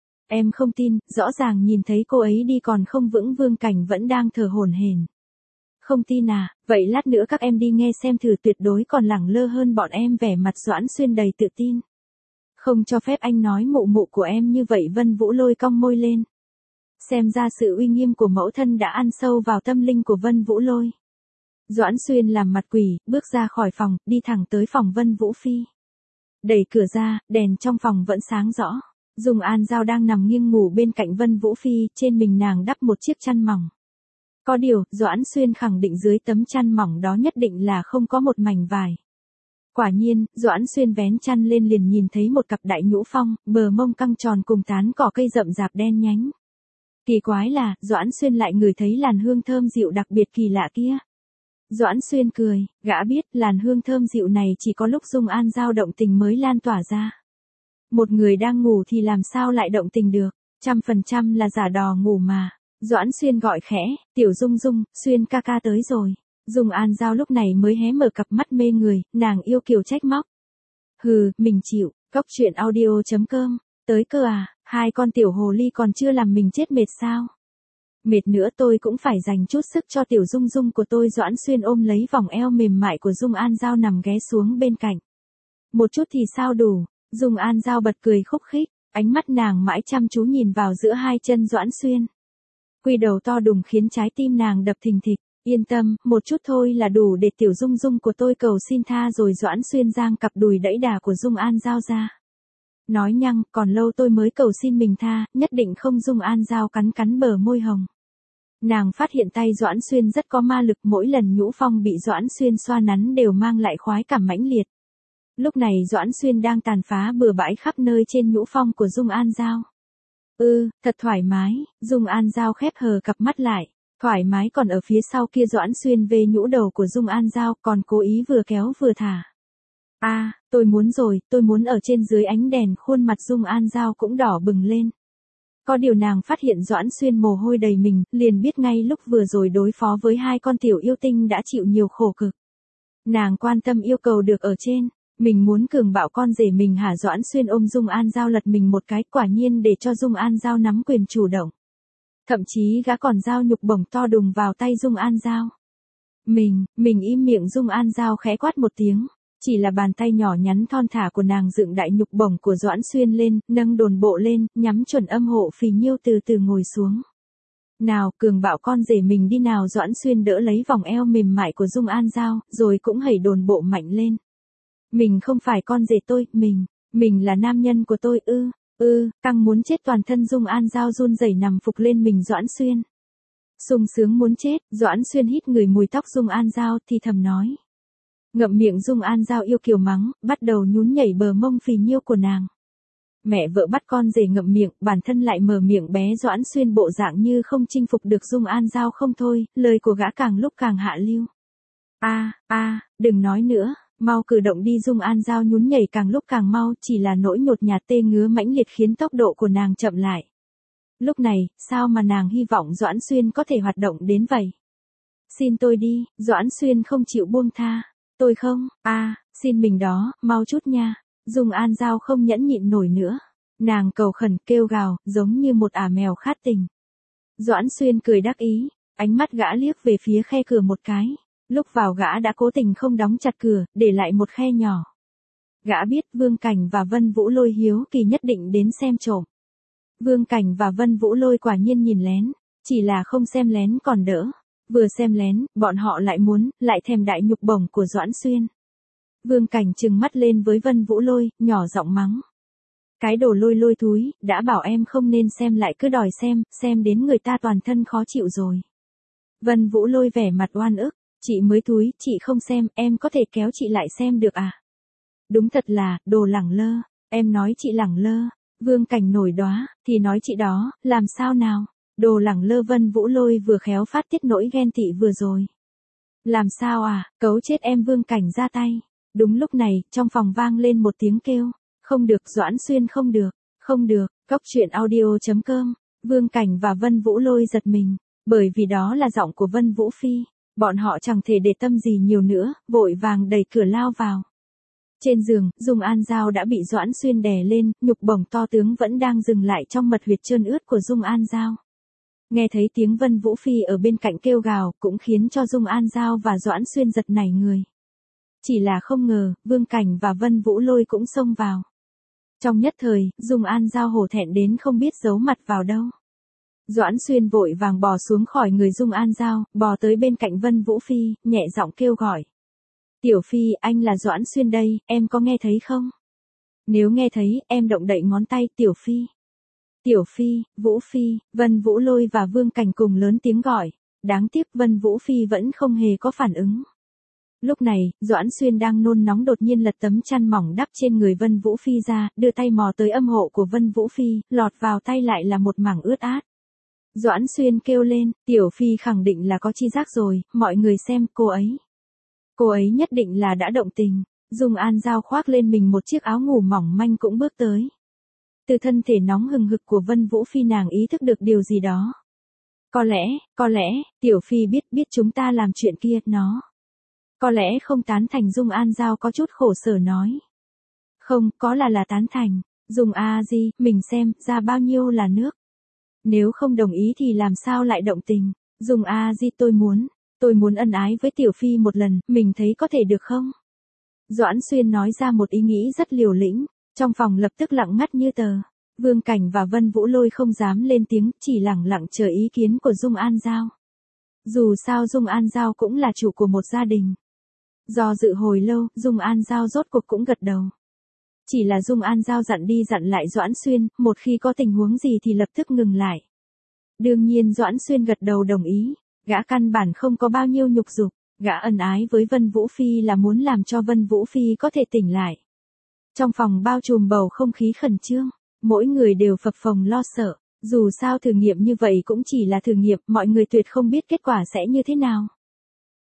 Em không tin, rõ ràng nhìn thấy cô ấy đi còn không vững. Vương Cảnh vẫn đang thở hổn hển. Không tin à, vậy lát nữa các em đi nghe xem thử, tuyệt đối còn lẳng lơ hơn bọn em. Vẻ mặt Doãn Xuyên đầy tự tin. Không cho phép anh nói mụ mụ của em như vậy. Vân Vũ Lôi cong môi lên. Xem ra sự uy nghiêm của mẫu thân đã ăn sâu vào tâm linh của Vân Vũ Lôi. Doãn Xuyên làm mặt quỷ, bước ra khỏi phòng, đi thẳng tới phòng Vân Vũ Phi. Đẩy cửa ra, đèn trong phòng vẫn sáng rõ. Dung An Giao đang nằm nghiêng ngủ bên cạnh Vân Vũ Phi, trên mình nàng đắp một chiếc chăn mỏng. Có điều, Doãn Xuyên khẳng định dưới tấm chăn mỏng đó nhất định là không có một mảnh vải. Quả nhiên, Doãn Xuyên vén chăn lên liền nhìn thấy một cặp đại nhũ phong, bờ mông căng tròn cùng tán cỏ cây rậm rạp đen nhánh. Kỳ quái là, Doãn Xuyên lại ngửi thấy làn hương thơm dịu đặc biệt kỳ lạ kia. Doãn Xuyên cười, gã biết làn hương thơm dịu này chỉ có lúc Dung An Giao động tình mới lan tỏa ra. Một người đang ngủ thì làm sao lại động tình được, 100% là giả đò ngủ mà. Doãn Xuyên gọi khẽ, Tiểu Dung Dung, Xuyên ca ca tới rồi. Dung An Giao lúc này mới hé mở cặp mắt mê người, nàng yêu kiều trách móc. Hừ, mình chịu, Cóc truyện audio.com, tới cơ à, hai con tiểu hồ ly còn chưa làm mình chết mệt sao? Mệt nữa tôi cũng phải dành chút sức cho Tiểu Dung Dung của tôi. Doãn Xuyên ôm lấy vòng eo mềm mại của Dung An Giao nằm ghé xuống bên cạnh. Một chút thì sao đủ, Dung An Giao bật cười khúc khích, ánh mắt nàng mãi chăm chú nhìn vào giữa hai chân Doãn Xuyên. Quy đầu to đùng khiến trái tim nàng đập thình thịch. Yên tâm, một chút thôi là đủ để Tiểu Dung Dung của tôi cầu xin tha rồi. Doãn Xuyên giang cặp đùi đẫy đà của Dung An Giao ra. Nói nhăng, còn lâu tôi mới cầu xin mình tha, nhất định không. Dung An Giao cắn cắn bờ môi hồng. Nàng phát hiện tay Doãn Xuyên rất có ma lực, mỗi lần nhũ phong bị Doãn Xuyên xoa nắn đều mang lại khoái cảm mãnh liệt. Lúc này Doãn Xuyên đang tàn phá bừa bãi khắp nơi trên nhũ phong của Dung An Giao. Thật thoải mái. Dung An Giao khép hờ cặp mắt lại. Thoải mái còn ở phía sau kia. Doãn Xuyên về nhũ đầu của Dung An Giao, còn cố ý vừa kéo vừa thả. Tôi muốn rồi, tôi muốn ở trên dưới ánh đèn. Khuôn mặt Dung An Giao cũng đỏ bừng lên. Có điều nàng phát hiện Doãn Xuyên mồ hôi đầy mình, liền biết ngay lúc vừa rồi đối phó với hai con tiểu yêu tinh đã chịu nhiều khổ cực. Nàng quan tâm yêu cầu được ở trên, mình muốn cường bạo con rể mình hả? Doãn Xuyên ôm Dung An Giao lật mình một cái, quả nhiên để cho Dung An Giao nắm quyền chủ động. Thậm chí gã còn giao nhục bổng to đùng vào tay Dung An Giao. Mình im miệng. Dung An Giao khẽ quát một tiếng. Chỉ là bàn tay nhỏ nhắn thon thả của nàng dựng đại nhục bổng của Doãn Xuyên lên, nâng đồn bộ lên, nhắm chuẩn âm hộ phì nhiêu từ từ ngồi xuống. Nào, cường bạo con rể mình đi nào. Doãn Xuyên đỡ lấy vòng eo mềm mại của Dung An Giao, rồi cũng hẩy đồn bộ mạnh lên. Mình không phải con rể tôi, mình là nam nhân của tôi. Căng muốn chết toàn thân. Dung An Giao run rẩy nằm phục lên mình Doãn Xuyên. Sung sướng muốn chết. Doãn Xuyên hít người mùi tóc Dung An Giao thì thầm nói. Ngậm miệng. Dung An Giao yêu kiều mắng, bắt đầu nhún nhảy bờ mông phì nhiêu của nàng. Mẹ vợ bắt con rể ngậm miệng, bản thân lại mở miệng. Bé Doãn Xuyên bộ dạng như không chinh phục được Dung An Giao không thôi, lời của gã càng lúc càng hạ lưu. Đừng nói nữa, mau cử động đi. Dung An Giao nhún nhảy càng lúc càng mau, chỉ là nỗi nhột nhạt tê ngứa mãnh liệt khiến tốc độ của nàng chậm lại. Lúc này, sao mà nàng hy vọng Doãn Xuyên có thể hoạt động đến vậy? Xin tôi đi. Doãn Xuyên không chịu buông tha. Tôi không. Xin mình đó, mau chút nha. Dung An Giao không nhẫn nhịn nổi nữa. Nàng cầu khẩn kêu gào, giống như một ả mèo khát tình. Doãn Xuyên cười đắc ý, ánh mắt gã liếc về phía khe cửa một cái. Lúc vào gã đã cố tình không đóng chặt cửa, để lại một khe nhỏ. Gã biết Vương Cảnh và Vân Vũ Lôi hiếu kỳ nhất định đến xem trộm. Vương Cảnh và Vân Vũ Lôi quả nhiên nhìn lén, chỉ là không xem lén còn đỡ. Vừa xem lén, bọn họ lại thèm đại nhục bổng của Doãn Xuyên. Vương Cảnh trừng mắt lên với Vân Vũ Lôi, nhỏ giọng mắng. Cái đồ lôi thúi, đã bảo em không nên xem lại cứ đòi xem đến người ta toàn thân khó chịu rồi. Vân Vũ Lôi vẻ mặt oan ức, chị mới thúi, chị không xem, em có thể kéo chị lại xem được à? Đúng thật là, đồ lẳng lơ, em nói chị lẳng lơ. Vương Cảnh nổi đoá, thì nói chị đó, làm sao nào? Đồ lẳng lơ. Vân Vũ Lôi vừa khéo phát tiết nỗi ghen tị vừa rồi. Làm sao à, cấu chết em. Vương Cảnh ra tay. Đúng lúc này, trong phòng vang lên một tiếng kêu. Không được. Doãn Xuyên không được. Góc truyện audio.com. Vương Cảnh và Vân Vũ Lôi giật mình, bởi vì đó là giọng của Vân Vũ Phi. Bọn họ chẳng thể để tâm gì nhiều nữa, vội vàng đẩy cửa lao vào. Trên giường, Dung An Giao đã bị Doãn Xuyên đè lên, nhục bổng to tướng vẫn đang dừng lại trong mật huyệt trơn ướt của Dung An Giao. Nghe thấy tiếng Vân Vũ Phi ở bên cạnh kêu gào, cũng khiến cho Dung An Giao và Doãn Xuyên giật nảy người. Chỉ là không ngờ, Vương Cảnh và Vân Vũ Lôi cũng xông vào. Trong nhất thời, Dung An Giao hổ thẹn đến không biết giấu mặt vào đâu. Doãn Xuyên vội vàng bò xuống khỏi người Dung An Giao, bò tới bên cạnh Vân Vũ Phi, nhẹ giọng kêu gọi. Tiểu Phi, anh là Doãn Xuyên đây, em có nghe thấy không? Nếu nghe thấy, em động đậy ngón tay. Tiểu Phi. Tiểu Phi, Vũ Phi. Vân Vũ Lôi và Vương Cảnh cùng lớn tiếng gọi. Đáng tiếc Vân Vũ Phi vẫn không hề có phản ứng. Lúc này, Doãn Xuyên đang nôn nóng đột nhiên lật tấm chăn mỏng đắp trên người Vân Vũ Phi ra, đưa tay mò tới âm hộ của Vân Vũ Phi, lọt vào tay lại là một mảng ướt át. Doãn Xuyên kêu lên, Tiểu Phi khẳng định là có chi giác rồi, mọi người xem, cô ấy nhất định là đã động tình. Dung An Giao khoác lên mình một chiếc áo ngủ mỏng manh cũng bước tới. Từ thân thể nóng hừng hực của Vân Vũ Phi nàng ý thức được điều gì đó. Có lẽ, Tiểu Phi biết chúng ta làm chuyện kia, nó có lẽ không tán thành. Dung An Giao có chút khổ sở nói. Không, có là tán thành. Dung A Di, mình xem, ra bao nhiêu là nước. Nếu không đồng ý thì làm sao lại động tình. Dung A Di, tôi muốn ân ái với Tiểu Phi một lần, mình thấy có thể được không? Doãn Xuyên nói ra một ý nghĩ rất liều lĩnh, trong phòng lập tức lặng ngắt như tờ. Vương Cảnh và Vân Vũ Lôi không dám lên tiếng, chỉ lặng lặng chờ ý kiến của Dung An Giao. Dù sao Dung An Giao cũng là chủ của một gia đình. Do dự hồi lâu, Dung An Giao rốt cuộc cũng gật đầu. Chỉ là Dung An Giao dặn đi dặn lại Doãn Xuyên, một khi có tình huống gì thì lập tức ngừng lại. Đương nhiên Doãn Xuyên gật đầu đồng ý, gã căn bản không có bao nhiêu nhục dục, gã ân ái với Vân Vũ Phi là muốn làm cho Vân Vũ Phi có thể tỉnh lại. Trong phòng bao trùm bầu không khí khẩn trương, mỗi người đều phập phồng lo sợ, dù sao thử nghiệm như vậy cũng chỉ là thử nghiệm, mọi người tuyệt không biết kết quả sẽ như thế nào.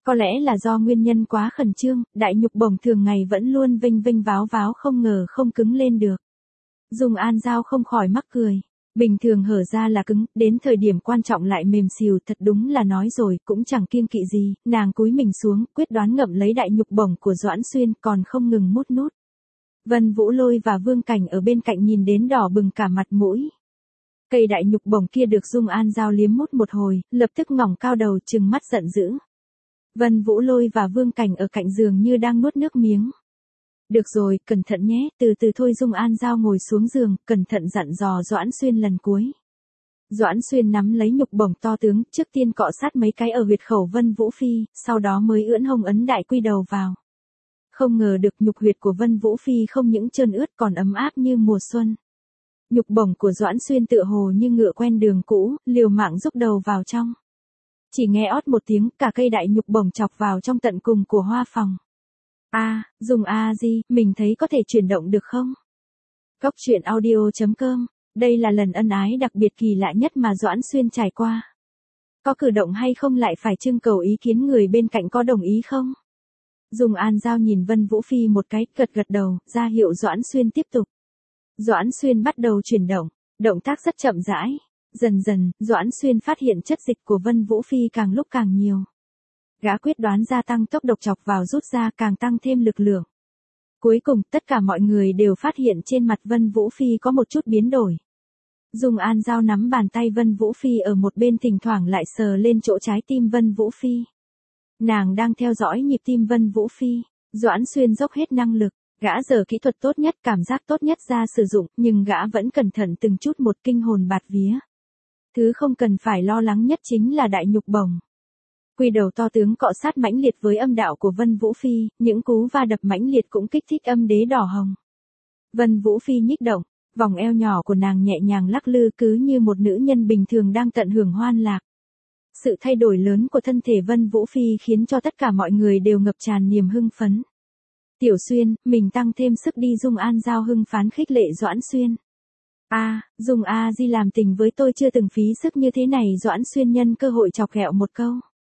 Có lẽ là do nguyên nhân quá khẩn trương, đại nhục bổng thường ngày vẫn luôn vinh vinh váo váo không ngờ không cứng lên được. Dung An Giao không khỏi mắc cười. Bình thường hở ra là cứng, đến thời điểm quan trọng lại mềm xìu, thật đúng là nói rồi, cũng chẳng kiêng kỵ gì, nàng cúi mình xuống, quyết đoán ngậm lấy đại nhục bổng của Doãn Xuyên, còn không ngừng mút nút. Vân Vũ Lôi và Vương Cảnh ở bên cạnh nhìn đến đỏ bừng cả mặt mũi. Cây đại nhục bổng kia được Dung An Giao liếm mút một hồi, lập tức ngẩng cao đầu trừng mắt giận dữ. Vân Vũ Lôi và Vương Cảnh ở cạnh giường như đang nuốt nước miếng. Được rồi, cẩn thận nhé, từ từ thôi. Dung An Giao ngồi xuống giường, cẩn thận dặn dò Doãn Xuyên lần cuối. Doãn Xuyên nắm lấy nhục bổng to tướng, trước tiên cọ sát mấy cái ở huyệt khẩu Vân Vũ Phi, sau đó mới ưỡn hông ấn đại quy đầu vào. Không ngờ được nhục huyệt của Vân Vũ Phi không những trơn ướt còn ấm áp như mùa xuân. Nhục bổng của Doãn Xuyên tựa hồ như ngựa quen đường cũ, liều mạng rúc đầu vào trong. Chỉ nghe ót một tiếng, cả cây đại nhục bổng chọc vào trong tận cùng của hoa phòng. Dùng Di, mình thấy có thể chuyển động được không? Góc truyện audio.com, đây là lần ân ái đặc biệt kỳ lạ nhất mà Doãn Xuyên trải qua. Có cử động hay không lại phải trưng cầu ý kiến người bên cạnh có đồng ý không? Dung An Giao nhìn Vân Vũ Phi một cái, gật gật đầu, ra hiệu Doãn Xuyên tiếp tục. Doãn Xuyên bắt đầu chuyển động, động tác rất chậm rãi. Dần dần, Doãn Xuyên phát hiện chất dịch của Vân Vũ Phi càng lúc càng nhiều. Gã quyết đoán gia tăng tốc độ chọc vào rút ra, càng tăng thêm lực lượng. Cuối cùng, tất cả mọi người đều phát hiện trên mặt Vân Vũ Phi có một chút biến đổi. Dung An Giao nắm bàn tay Vân Vũ Phi ở một bên, thỉnh thoảng lại sờ lên chỗ trái tim Vân Vũ Phi. Nàng đang theo dõi nhịp tim Vân Vũ Phi. Doãn Xuyên dốc hết năng lực, gã giở kỹ thuật tốt nhất, cảm giác tốt nhất ra sử dụng, nhưng gã vẫn cẩn thận từng chút một, kinh hồn bạt vía. Thứ không cần phải lo lắng nhất chính là đại nhục bổng. Quy đầu to tướng cọ sát mãnh liệt với âm đạo của Vân Vũ Phi, những cú va đập mãnh liệt cũng kích thích âm đế đỏ hồng. Vân Vũ Phi nhích động, vòng eo nhỏ của nàng nhẹ nhàng lắc lư cứ như một nữ nhân bình thường đang tận hưởng hoan lạc. Sự thay đổi lớn của thân thể Vân Vũ Phi khiến cho tất cả mọi người đều ngập tràn niềm hưng phấn. Tiểu Xuyên, mình tăng thêm sức đi. Dung An Giao hưng phấn khích lệ Doãn Xuyên. Dung Di làm tình với tôi chưa từng phí sức như thế này. Doãn Xuyên nhân cơ hội chọc ghẹo một câu.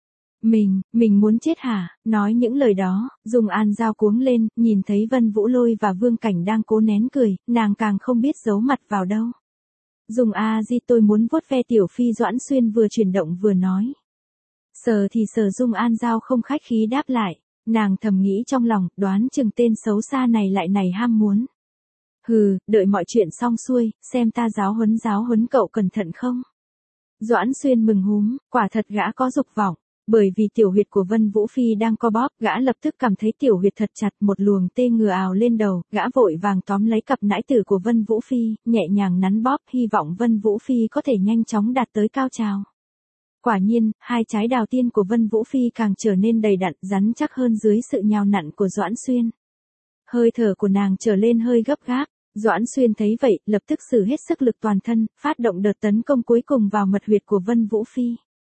Mình muốn chết hả? Nói những lời đó, Dung An Giao cuống lên, nhìn thấy Vân Vũ Lôi và Vương Cảnh đang cố nén cười, nàng càng không biết giấu mặt vào đâu. Dung Di, tôi muốn vuốt ve Tiểu Phi. Doãn Xuyên vừa chuyển động vừa nói. Sờ thì sờ. Dung An Giao không khách khí đáp lại, nàng thầm nghĩ trong lòng, đoán chừng tên xấu xa này lại này ham muốn. Hừ, đợi mọi chuyện xong xuôi, xem ta giáo huấn cậu cẩn thận không? Doãn Xuyên mừng húm, quả thật gã có dục vọng. Bởi vì tiểu huyệt của Vân Vũ Phi đang co bóp, gã lập tức cảm thấy tiểu huyệt thật chặt, một luồng tê ngừa ào lên đầu, gã vội vàng tóm lấy cặp nãi tử của Vân Vũ Phi, nhẹ nhàng nắn bóp, hy vọng Vân Vũ Phi có thể nhanh chóng đạt tới cao trào. Quả nhiên, hai trái đào tiên của Vân Vũ Phi càng trở nên đầy đặn, rắn chắc hơn dưới sự nhào nặn của Doãn Xuyên. Hơi thở của nàng trở lên hơi gấp gáp, Doãn Xuyên thấy vậy, lập tức sử hết sức lực toàn thân, phát động đợt tấn công cuối cùng vào mật huyệt của Vân Vũ Phi.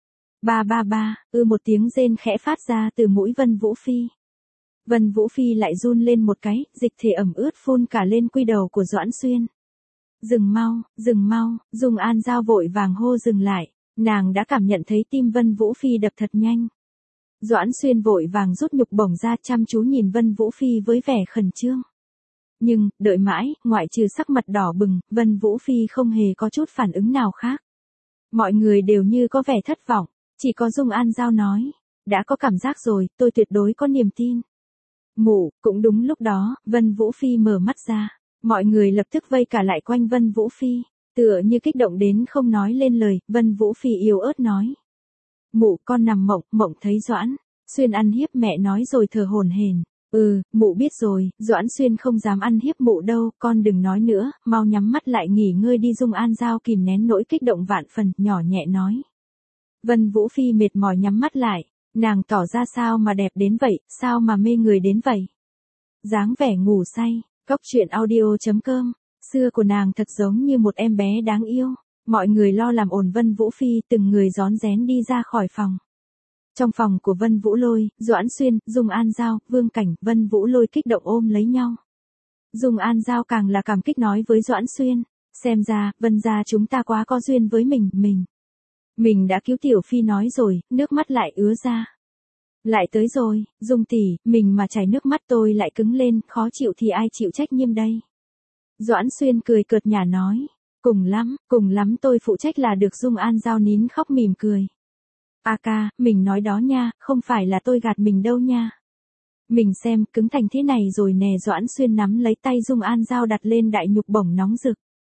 Một tiếng rên khẽ phát ra từ mũi Vân Vũ Phi. Vân Vũ Phi lại run lên một cái, dịch thể ẩm ướt phun cả lên quy đầu của Doãn Xuyên. Dừng mau, Dung An Giao vội vàng hô dừng lại, nàng đã cảm nhận thấy tim Vân Vũ Phi đập thật nhanh. Doãn Xuyên vội vàng rút nhục bổng ra, chăm chú nhìn Vân Vũ Phi với vẻ khẩn trương. Nhưng, đợi mãi, ngoại trừ sắc mặt đỏ bừng, Vân Vũ Phi không hề có chút phản ứng nào khác. Mọi người đều như có vẻ thất vọng. Chỉ có Dung An Giao nói, đã có cảm giác rồi, tôi tuyệt đối có niềm tin. Cũng đúng lúc đó, Vân Vũ Phi mở mắt ra, mọi người lập tức vây cả lại quanh Vân Vũ Phi, tựa như kích động đến không nói lên lời. Vân Vũ Phi yếu ớt nói. Con nằm mộng thấy Doãn Xuyên ăn hiếp mẹ, nói rồi thở hổn hển. Mụ biết rồi, Doãn Xuyên không dám ăn hiếp mụ đâu, con đừng nói nữa, mau nhắm mắt lại nghỉ ngơi đi. Dung An Giao kìm nén nỗi kích động vạn phần, nhỏ nhẹ nói. Vân Vũ Phi mệt mỏi nhắm mắt lại, nàng tỏ ra sao mà đẹp đến vậy, sao mà mê người đến vậy. Dáng vẻ ngủ say, góc truyện audio.com, xưa của nàng thật giống như một em bé đáng yêu. Mọi người lo làm ồn Vân Vũ Phi, từng người rón rén đi ra khỏi phòng. Trong phòng của Vân Vũ Lôi, Doãn Xuyên, Dung An Giao, Vương Cảnh, Vân Vũ Lôi kích động ôm lấy nhau. Dung An Giao càng là cảm kích nói với Doãn Xuyên, xem ra, Vân gia chúng ta quá có duyên với mình đã cứu Tiểu Phi nói rồi, nước mắt lại ứa ra. Lại tới rồi, Dung tỷ, mình mà chảy nước mắt tôi lại cứng lên, khó chịu thì ai chịu trách nhiệm đây? Doãn Xuyên cười cợt nhả nói. Cùng lắm tôi phụ trách là được. Dung An Giao nín khóc mỉm cười. A ca, mình nói đó nha, không phải là tôi gạt mình đâu nha. Mình xem, cứng thành thế này rồi nè. Doãn Xuyên nắm lấy tay Dung An Giao đặt lên đại nhục bổng nóng rực.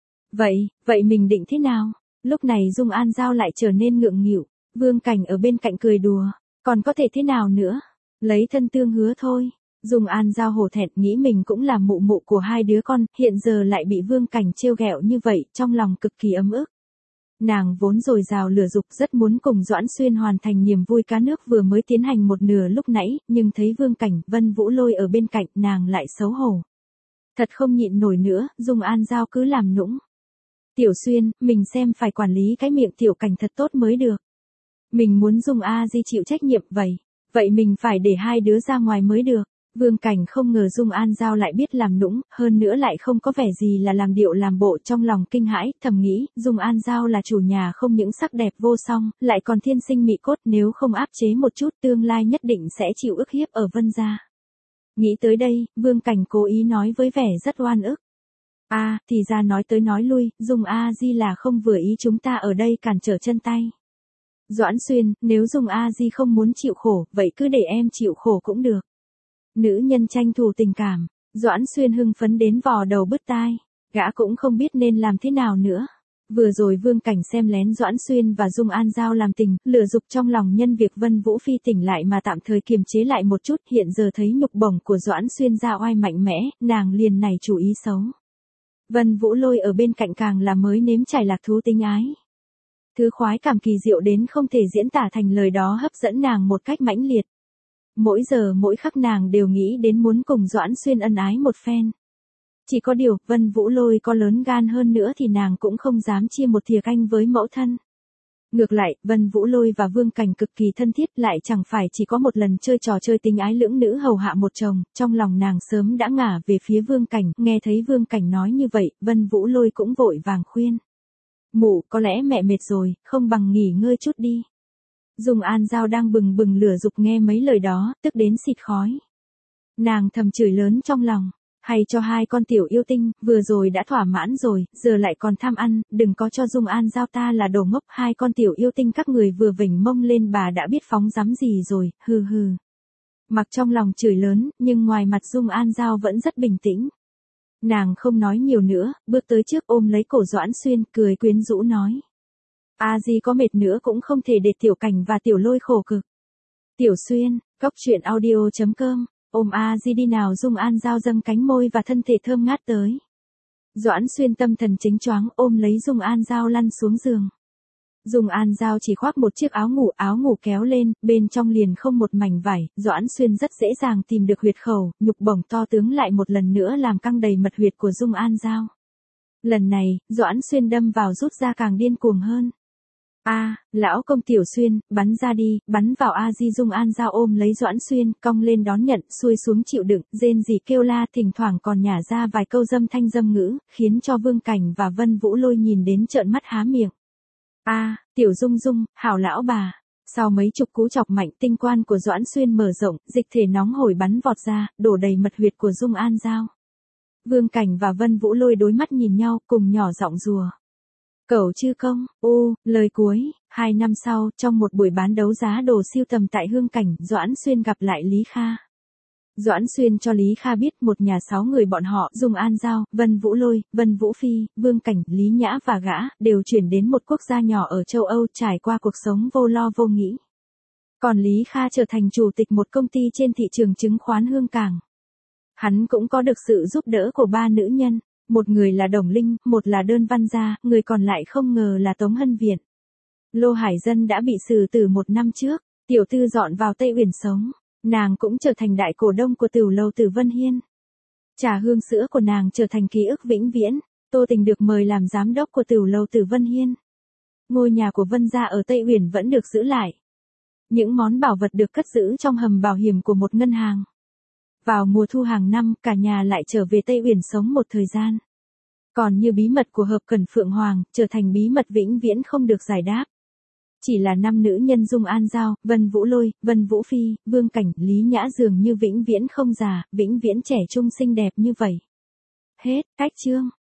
Vậy mình định thế nào? Lúc này Dung An Giao lại trở nên ngượng nghịu. Vương Cảnh ở bên cạnh cười đùa. Còn có thể thế nào nữa? Lấy thân tương hứa thôi. Dung An Giao hổ thẹn nghĩ mình cũng là mụ mụ của hai đứa con, hiện giờ lại bị Vương Cảnh trêu ghẹo như vậy, trong lòng cực kỳ ấm ức. Nàng vốn dồi dào lửa dục rất muốn cùng Doãn Xuyên hoàn thành niềm vui cá nước vừa mới tiến hành một nửa lúc nãy, nhưng thấy Vương Cảnh, Vân Vũ Lôi ở bên cạnh, nàng lại xấu hổ. Thật không nhịn nổi nữa, Dung An Giao cứ làm nũng. Tiểu Xuyên, mình xem phải quản lý cái miệng Tiểu Cảnh thật tốt mới được. Mình muốn Dung A Di chịu trách nhiệm vậy mình phải để hai đứa ra ngoài mới được. Vương Cảnh không ngờ Dung An Giao lại biết làm nũng, hơn nữa lại không có vẻ gì là làm điệu làm bộ, trong lòng kinh hãi, thầm nghĩ, Dung An Giao là chủ nhà không những sắc đẹp vô song, lại còn thiên sinh mị cốt, nếu không áp chế một chút tương lai nhất định sẽ chịu ức hiếp ở Vân gia. Nghĩ tới đây, Vương Cảnh cố ý nói với vẻ rất oan ức. Thì ra nói tới nói lui, Dung A Di là không vừa ý chúng ta ở đây cản trở chân tay. Doãn Xuyên, nếu Dung A Di không muốn chịu khổ, vậy cứ để em chịu khổ cũng được. Nữ nhân tranh thủ tình cảm, Doãn Xuyên hưng phấn đến vò đầu bứt tai, gã cũng không biết nên làm thế nào nữa. Vừa rồi Vương Cảnh xem lén Doãn Xuyên và Dung An Giao làm tình, lửa dục trong lòng nhân việc Vân Vũ Phi tỉnh lại mà tạm thời kiềm chế lại một chút, hiện giờ thấy nhục bổng của Doãn Xuyên ra oai mạnh mẽ, nàng liền nảy chủ ý xấu. Vân Vũ Lôi ở bên cạnh càng là mới nếm trải lạc thú tình ái. Thứ khoái cảm kỳ diệu đến không thể diễn tả thành lời đó hấp dẫn nàng một cách mãnh liệt. Mỗi giờ mỗi khắc nàng đều nghĩ đến muốn cùng Doãn Xuyên ân ái một phen. Chỉ có điều, Vân Vũ Lôi có lớn gan hơn nữa thì nàng cũng không dám chia một thìa canh với mẫu thân. Ngược lại, Vân Vũ Lôi và Vương Cảnh cực kỳ thân thiết, lại chẳng phải chỉ có một lần chơi trò chơi tình ái lưỡng nữ hầu hạ một chồng, trong lòng nàng sớm đã ngả về phía Vương Cảnh, nghe thấy Vương Cảnh nói như vậy, Vân Vũ Lôi cũng vội vàng khuyên. Mụ, có lẽ mẹ mệt rồi, không bằng nghỉ ngơi chút đi. Dung An Giao đang bừng bừng lửa dục nghe mấy lời đó, tức đến xịt khói. Nàng thầm chửi lớn trong lòng, hay cho hai con tiểu yêu tinh, vừa rồi đã thỏa mãn rồi, giờ lại còn tham ăn, đừng có cho Dung An Giao ta là đồ ngốc, hai con tiểu yêu tinh các người vừa vểnh mông lên bà đã biết phóng dắm gì rồi, hừ hừ. Mặc trong lòng chửi lớn, nhưng ngoài mặt Dung An Giao vẫn rất bình tĩnh. Nàng không nói nhiều nữa, bước tới trước ôm lấy cổ Doãn Xuyên, cười quyến rũ nói. A Di có mệt nữa cũng không thể để Tiểu Cảnh và Tiểu Lôi khổ cực. Tiểu Xuyên, coctruyện.audio.com, ôm A Di đi nào. Dung An Giao dâng cánh môi và thân thể thơm ngát tới. Doãn Xuyên tâm thần chính choáng ôm lấy Dung An Giao lăn xuống giường. Dung An Giao chỉ khoác một chiếc áo ngủ kéo lên, bên trong liền không một mảnh vải, Doãn Xuyên rất dễ dàng tìm được huyệt khẩu, nhục bổng to tướng lại một lần nữa làm căng đầy mật huyệt của Dung An Giao. Lần này, Doãn Xuyên đâm vào rút ra càng điên cuồng hơn. Lão công Tiểu Xuyên, bắn ra đi, bắn vào A Di. Dung An Giao ôm lấy Doãn Xuyên, cong lên đón nhận, xuôi xuống chịu đựng, rên rỉ kêu la, thỉnh thoảng còn nhả ra vài câu dâm thanh dâm ngữ, khiến cho Vương Cảnh và Vân Vũ Lôi nhìn đến trợn mắt há miệng. Tiểu Dung Dung, hảo lão bà. Sau mấy chục cú chọc mạnh, tinh quan của Doãn Xuyên mở rộng, dịch thể nóng hổi bắn vọt ra, đổ đầy mật huyệt của Dung An Giao. Vương Cảnh và Vân Vũ Lôi đối mắt nhìn nhau, cùng nhỏ giọng rùa. Cẩu chư công, lời cuối. 2 năm sau, trong một buổi bán đấu giá đồ sưu tầm tại Hương Cảnh, Doãn Xuyên gặp lại Lý Kha. Doãn Xuyên cho Lý Kha biết một nhà 6 người bọn họ, Dung An Giao, Vân Vũ Lôi, Vân Vũ Phi, Vương Cảnh, Lý Nhã và gã, đều chuyển đến một quốc gia nhỏ ở châu Âu, trải qua cuộc sống vô lo vô nghĩ. Còn Lý Kha trở thành chủ tịch một công ty trên thị trường chứng khoán Hương Cảng. Hắn cũng có được sự giúp đỡ của 3 nữ nhân, một người là Đồng Linh, một là Đơn Văn Gia, người còn lại không ngờ là Tống Hân Viện. Lô Hải Dân đã bị xử tử 1 năm trước, tiểu tư dọn vào Tây Uyển sống. Nàng cũng trở thành đại cổ đông của tiểu lầu Tử Vân Hiên. Trà hương sữa của nàng trở thành ký ức vĩnh viễn. Tô Tình được mời làm giám đốc của tiểu lầu Tử Vân Hiên. Ngôi nhà của Vân gia ở Tây Uyển vẫn được giữ lại. Những món bảo vật được cất giữ trong hầm bảo hiểm của một ngân hàng. Vào mùa thu hàng năm, cả nhà lại trở về Tây Uyển sống một thời gian. Còn như bí mật của Hợp Cẩn Phượng Hoàng, trở thành bí mật vĩnh viễn không được giải đáp. Chỉ là năm nữ nhân Dung An Giao, Vân Vũ Lôi, Vân Vũ Phi, Vương Cảnh, Lý Nhã dường như vĩnh viễn không già, vĩnh viễn trẻ trung xinh đẹp như vậy. Hết, cách chương.